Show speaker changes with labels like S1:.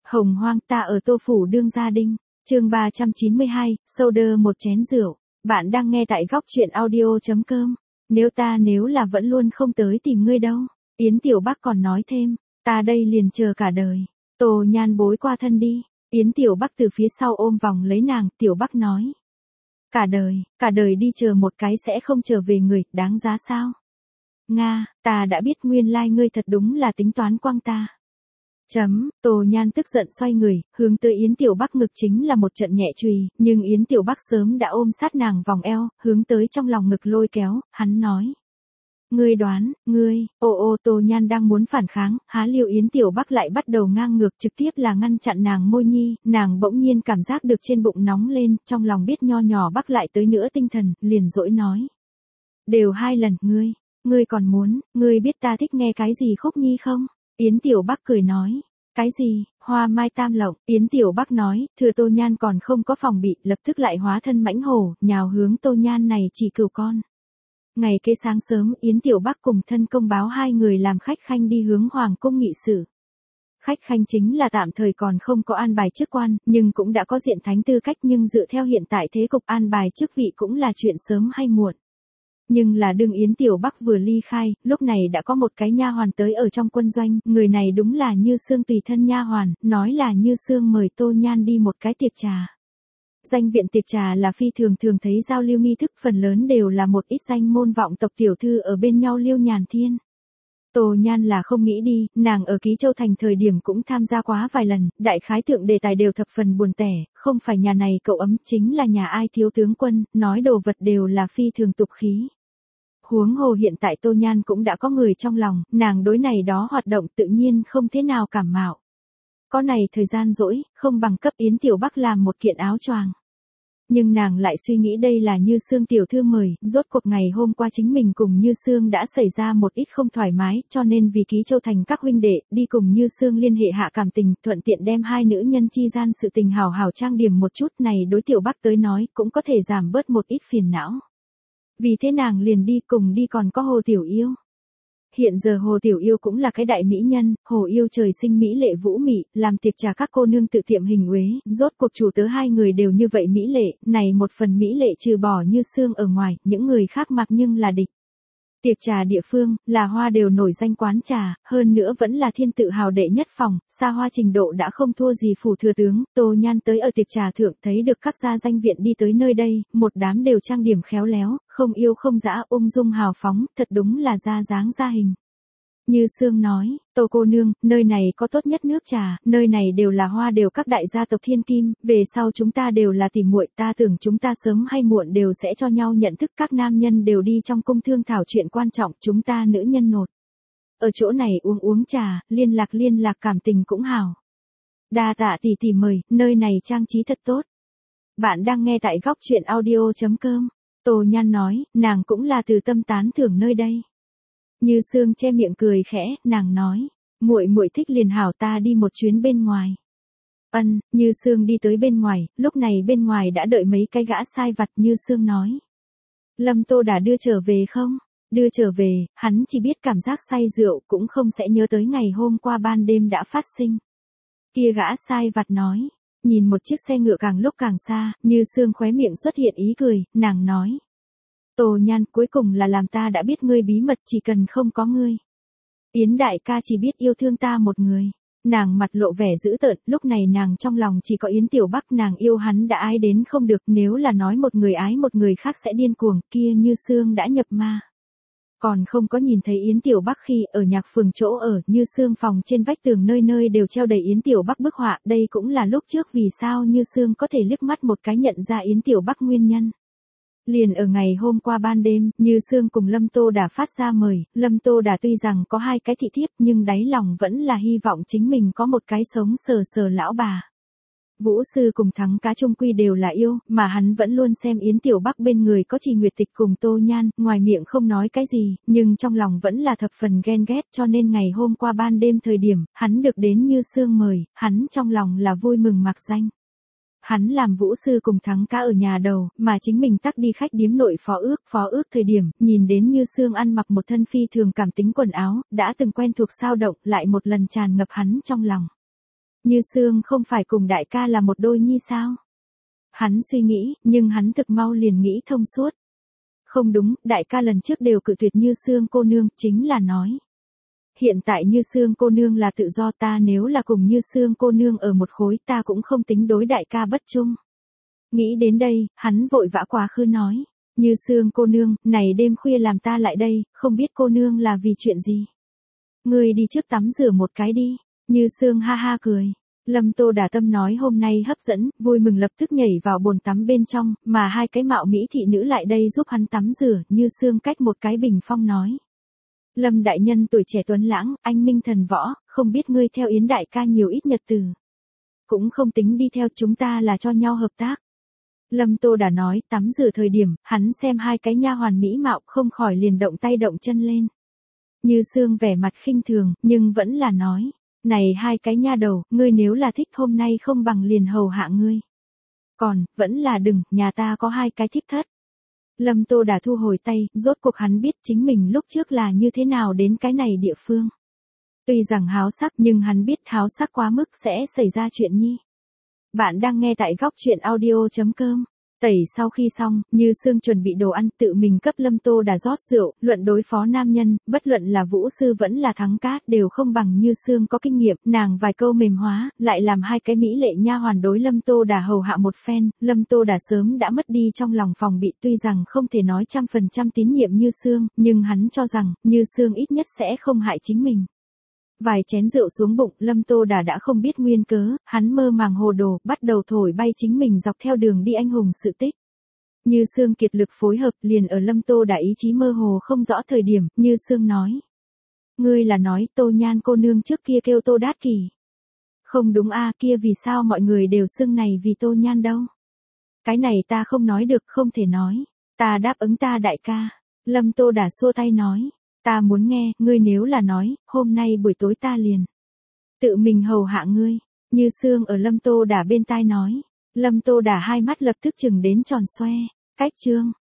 S1: Hồng hoang ta ở Tô Phủ Đương Gia Đinh, chương 392, soda một chén rượu. Bạn đang nghe tại góc chuyện audio.com. Nếu là vẫn luôn không tới tìm ngươi đâu. Yến Tiểu Bắc còn nói thêm, ta đây liền chờ cả đời. Tô Nhan bối qua thân đi. Yến Tiểu Bắc từ phía sau ôm vòng lấy nàng, Tiểu Bắc nói. Cả đời đi chờ một cái sẽ không trở về người, đáng giá sao? Nga, ta đã biết nguyên lai ngươi thật đúng là tính toán quăng ta. Tô Nhan tức giận xoay người, hướng tới Yến Tiểu Bắc ngực chính là một trận nhẹ chùy, nhưng Yến Tiểu Bắc sớm đã ôm sát nàng vòng eo, hướng tới trong lòng ngực lôi kéo, hắn nói. Ngươi đoán, Tô Nhan đang muốn phản kháng, há liêu Yến Tiểu Bắc lại bắt đầu ngang ngược trực tiếp là ngăn chặn nàng môi nhi, nàng bỗng nhiên cảm giác được trên bụng nóng lên, trong lòng biết nho nhỏ Bắc lại tới nữa tinh thần, liền dỗi nói. Đều 2 lần, ngươi còn muốn, ngươi biết ta thích nghe cái gì khúc nhi không? Yến Tiểu Bắc cười nói, cái gì, Hoa Mai Tam Lộng, Yến Tiểu Bắc nói, thừa Tô Nhan còn không có phòng bị, lập tức lại hóa thân mãnh hổ, nhào hướng Tô Nhan này chỉ cừu con. Ngày kế sáng sớm, Yến Tiểu Bắc cùng thân công báo 2 người làm khách khanh đi hướng Hoàng cung nghị sự. Khách khanh chính là tạm thời còn không có an bài chức quan, nhưng cũng đã có diện thánh tư cách, nhưng dựa theo hiện tại thế cục an bài chức vị cũng là chuyện sớm hay muộn. Nhưng là đương Yến Tiểu Bắc vừa ly khai, lúc này đã có một cái nha hoàn tới ở trong quân doanh, người này đúng là Như Sương tùy thân nha hoàn, nói là Như Sương mời Tô Nhan đi một cái tiệc trà. Danh viện tiệc trà là phi thường thấy giao lưu nghi thức, phần lớn đều là một ít danh môn vọng tộc tiểu thư ở bên nhau liêu nhàn thiên. Tô Nhan là không nghĩ đi, nàng ở Ký Châu Thành thời điểm cũng tham gia quá vài lần, đại khái thượng đề tài đều thập phần buồn tẻ, không phải nhà này cậu ấm chính là nhà ai thiếu tướng quân, nói đồ vật đều là phi thường tục khí. Huống hồ hiện tại Tô Nhan cũng đã có người trong lòng, nàng đối này đó hoạt động tự nhiên không thế nào cảm mạo. Có này thời gian rỗi, không bằng cấp Yến Tiểu Bắc làm một kiện áo choàng. Nhưng nàng lại suy nghĩ đây là Như Sương tiểu thư mời, rốt cuộc ngày hôm qua chính mình cùng Như Sương đã xảy ra một ít không thoải mái, cho nên vì Ký Châu Thành các huynh đệ, đi cùng Như Sương liên hệ hạ cảm tình, thuận tiện đem 2 nữ nhân chi gian sự tình hào hào trang điểm một chút, này đối Tiểu Bắc tới nói, cũng có thể giảm bớt một ít phiền não. Vì thế nàng liền đi cùng đi, còn có Hồ Tiểu Yêu. Hiện giờ Hồ Tiểu Yêu cũng là cái đại mỹ nhân, Hồ Yêu trời sinh mỹ lệ vũ mị, làm tiệc trà các cô nương tự tiệm hình uế, rốt cuộc chủ tớ 2 người đều như vậy mỹ lệ, này một phần mỹ lệ trừ bỏ Như Sương ở ngoài, những người khác mặc nhưng là địch. Tiệc trà địa phương, là Hoa đều nổi danh quán trà, hơn nữa vẫn là thiên tự hào đệ nhất phòng, xa hoa trình độ đã không thua gì phủ thừa tướng. Tô Nhan tới ở tiệc trà thượng thấy được các gia danh viện đi tới nơi đây, một đám đều trang điểm khéo léo, không yêu không dã, ung dung hào phóng, thật đúng là ra dáng ra hình. Như Sương nói, Tô cô nương, nơi này có tốt nhất nước trà, nơi này đều là Hoa đều các đại gia tộc thiên kim, về sau chúng ta đều là tỉ muội, ta tưởng chúng ta sớm hay muộn đều sẽ cho nhau nhận thức, các nam nhân đều đi trong cung thương thảo chuyện quan trọng, chúng ta nữ nhân nột. Ở chỗ này uống trà, liên lạc cảm tình cũng hảo. Đa tạ tỷ mời, nơi này trang trí thật tốt. Bạn đang nghe tại góc chuyện audio.com. Tô Nhan nói, nàng cũng là từ tâm tán thưởng nơi đây. Như Sương che miệng cười khẽ, nàng nói, muội thích liền hảo, ta đi một chuyến bên ngoài. Như Sương đi tới bên ngoài, lúc này bên ngoài đã đợi mấy cái gã sai vặt. Như Sương nói, Lâm Tô đã đưa trở về không? Đưa trở về, hắn chỉ biết cảm giác say rượu, cũng không sẽ nhớ tới ngày hôm qua ban đêm đã phát sinh. Kia gã sai vặt nói, nhìn một chiếc xe ngựa càng lúc càng xa, Như Sương khóe miệng xuất hiện ý cười, nàng nói. Tô Nhan, cuối cùng là làm ta đã biết ngươi bí mật, chỉ cần không có ngươi. Yến đại ca chỉ biết yêu thương ta một người. Nàng mặt lộ vẻ dữ tợn, lúc này nàng trong lòng chỉ có Yến Tiểu Bắc, nàng yêu hắn đã ái đến không được, nếu là nói một người ái một người khác sẽ điên cuồng, kia Như Sương đã nhập ma. Còn không có nhìn thấy Yến Tiểu Bắc khi ở nhạc phường chỗ ở, Như Sương phòng trên vách tường nơi đều treo đầy Yến Tiểu Bắc bức họa, đây cũng là lúc trước vì sao Như Sương có thể liếc mắt một cái nhận ra Yến Tiểu Bắc nguyên nhân. Liền ở ngày hôm qua ban đêm, Như Sương cùng Lâm Tô Đà phát ra mời, Lâm Tô Đà tuy rằng có 2 cái thị thiếp nhưng đáy lòng vẫn là hy vọng chính mình có một cái sống sờ lão bà. Vũ Sư cùng Thắng Cá chung quy đều là yêu, mà hắn vẫn luôn xem Yến Tiểu Bắc bên người có Trì Nguyệt Tịch cùng Tô Nhan, ngoài miệng không nói cái gì, nhưng trong lòng vẫn là thập phần ghen ghét, cho nên ngày hôm qua ban đêm thời điểm, hắn được đến Như Sương mời, hắn trong lòng là vui mừng mạc danh. Hắn làm Vũ Sư cùng Thắng Cá ở nhà đầu, mà chính mình tắc đi khách điếm nội phó ước thời điểm, nhìn đến Như Sương ăn mặc một thân phi thường cảm tính quần áo, đã từng quen thuộc sao động, lại một lần tràn ngập hắn trong lòng. Như Sương không phải cùng đại ca là một đôi nhi sao? Hắn suy nghĩ, nhưng hắn thực mau liền nghĩ thông suốt. Không đúng, đại ca lần trước đều cự tuyệt Như Sương cô nương, chính là nói. Hiện tại Như Sương cô nương là tự do, ta nếu là cùng Như Sương cô nương ở một khối, ta cũng không tính đối đại ca bất trung. Nghĩ đến đây, hắn vội vã quá khứ nói. Như Sương cô nương, này đêm khuya làm ta lại đây, không biết cô nương là vì chuyện gì. Ngươi đi trước tắm rửa một cái đi. Như Sương ha ha cười. Lâm Tô Đà tâm nói hôm nay hấp dẫn, vui mừng lập tức nhảy vào bồn tắm bên trong, mà hai cái mạo mỹ thị nữ lại đây giúp hắn tắm rửa. Như Sương cách một cái bình phong nói. Lâm đại nhân tuổi trẻ tuấn lãng, anh minh thần võ, không biết ngươi theo Yến đại ca nhiều ít nhật từ. Cũng không tính đi theo, chúng ta là cho nhau hợp tác. Lâm Tô Đà nói, tắm rửa thời điểm, hắn xem hai cái nha hoàn mỹ mạo không khỏi liền động tay động chân lên. Như Sương vẻ mặt khinh thường, nhưng vẫn là nói, này hai cái nha đầu, ngươi nếu là thích hôm nay không bằng liền hầu hạ ngươi. Còn, vẫn là đừng, nhà ta có hai cái thiếp thất. Lâm Tô Đà thu hồi tay, rốt cuộc hắn biết chính mình lúc trước là như thế nào đến cái này địa phương. Tuy rằng háo sắc nhưng hắn biết háo sắc quá mức sẽ xảy ra chuyện nhi. Bạn đang nghe tại góc truyện audio.com. Tẩy sau khi xong, Như Sương chuẩn bị đồ ăn tự mình cấp Lâm Tô Đà rót rượu, luận đối phó nam nhân, bất luận là Vũ Sư vẫn là Thắng Cát đều không bằng Như Sương có kinh nghiệm, nàng vài câu mềm hóa, lại làm hai cái mỹ lệ nha hoàn đối Lâm Tô Đà hầu hạ một phen, Lâm Tô Đà sớm đã mất đi trong lòng phòng bị, tuy rằng không thể nói 100% tín nhiệm Như Sương, nhưng hắn cho rằng, Như Sương ít nhất sẽ không hại chính mình. Vài chén rượu xuống bụng, Lâm Tô Đà đã không biết nguyên cớ, hắn mơ màng hồ đồ, bắt đầu thổi bay chính mình dọc theo đường đi anh hùng sự tích. Như Sương kiệt lực phối hợp, liền ở Lâm Tô Đà ý chí mơ hồ không rõ thời điểm, Như Sương nói. Ngươi là nói Tô Nhan cô nương trước kia kêu Tô Đát Kỷ. Không đúng a, kia vì sao mọi người đều xưng này vì Tô Nhan đâu? Cái này ta không nói được, không thể nói. Ta đáp ứng ta đại ca. Lâm Tô Đà xua tay nói. Ta muốn nghe, ngươi nếu là nói, hôm nay buổi tối ta liền. Tự mình hầu hạ ngươi. Như Sương ở Lâm Tô Đà bên tai nói. Lâm Tô Đà hai mắt lập tức chừng đến tròn xoe. Cách chương.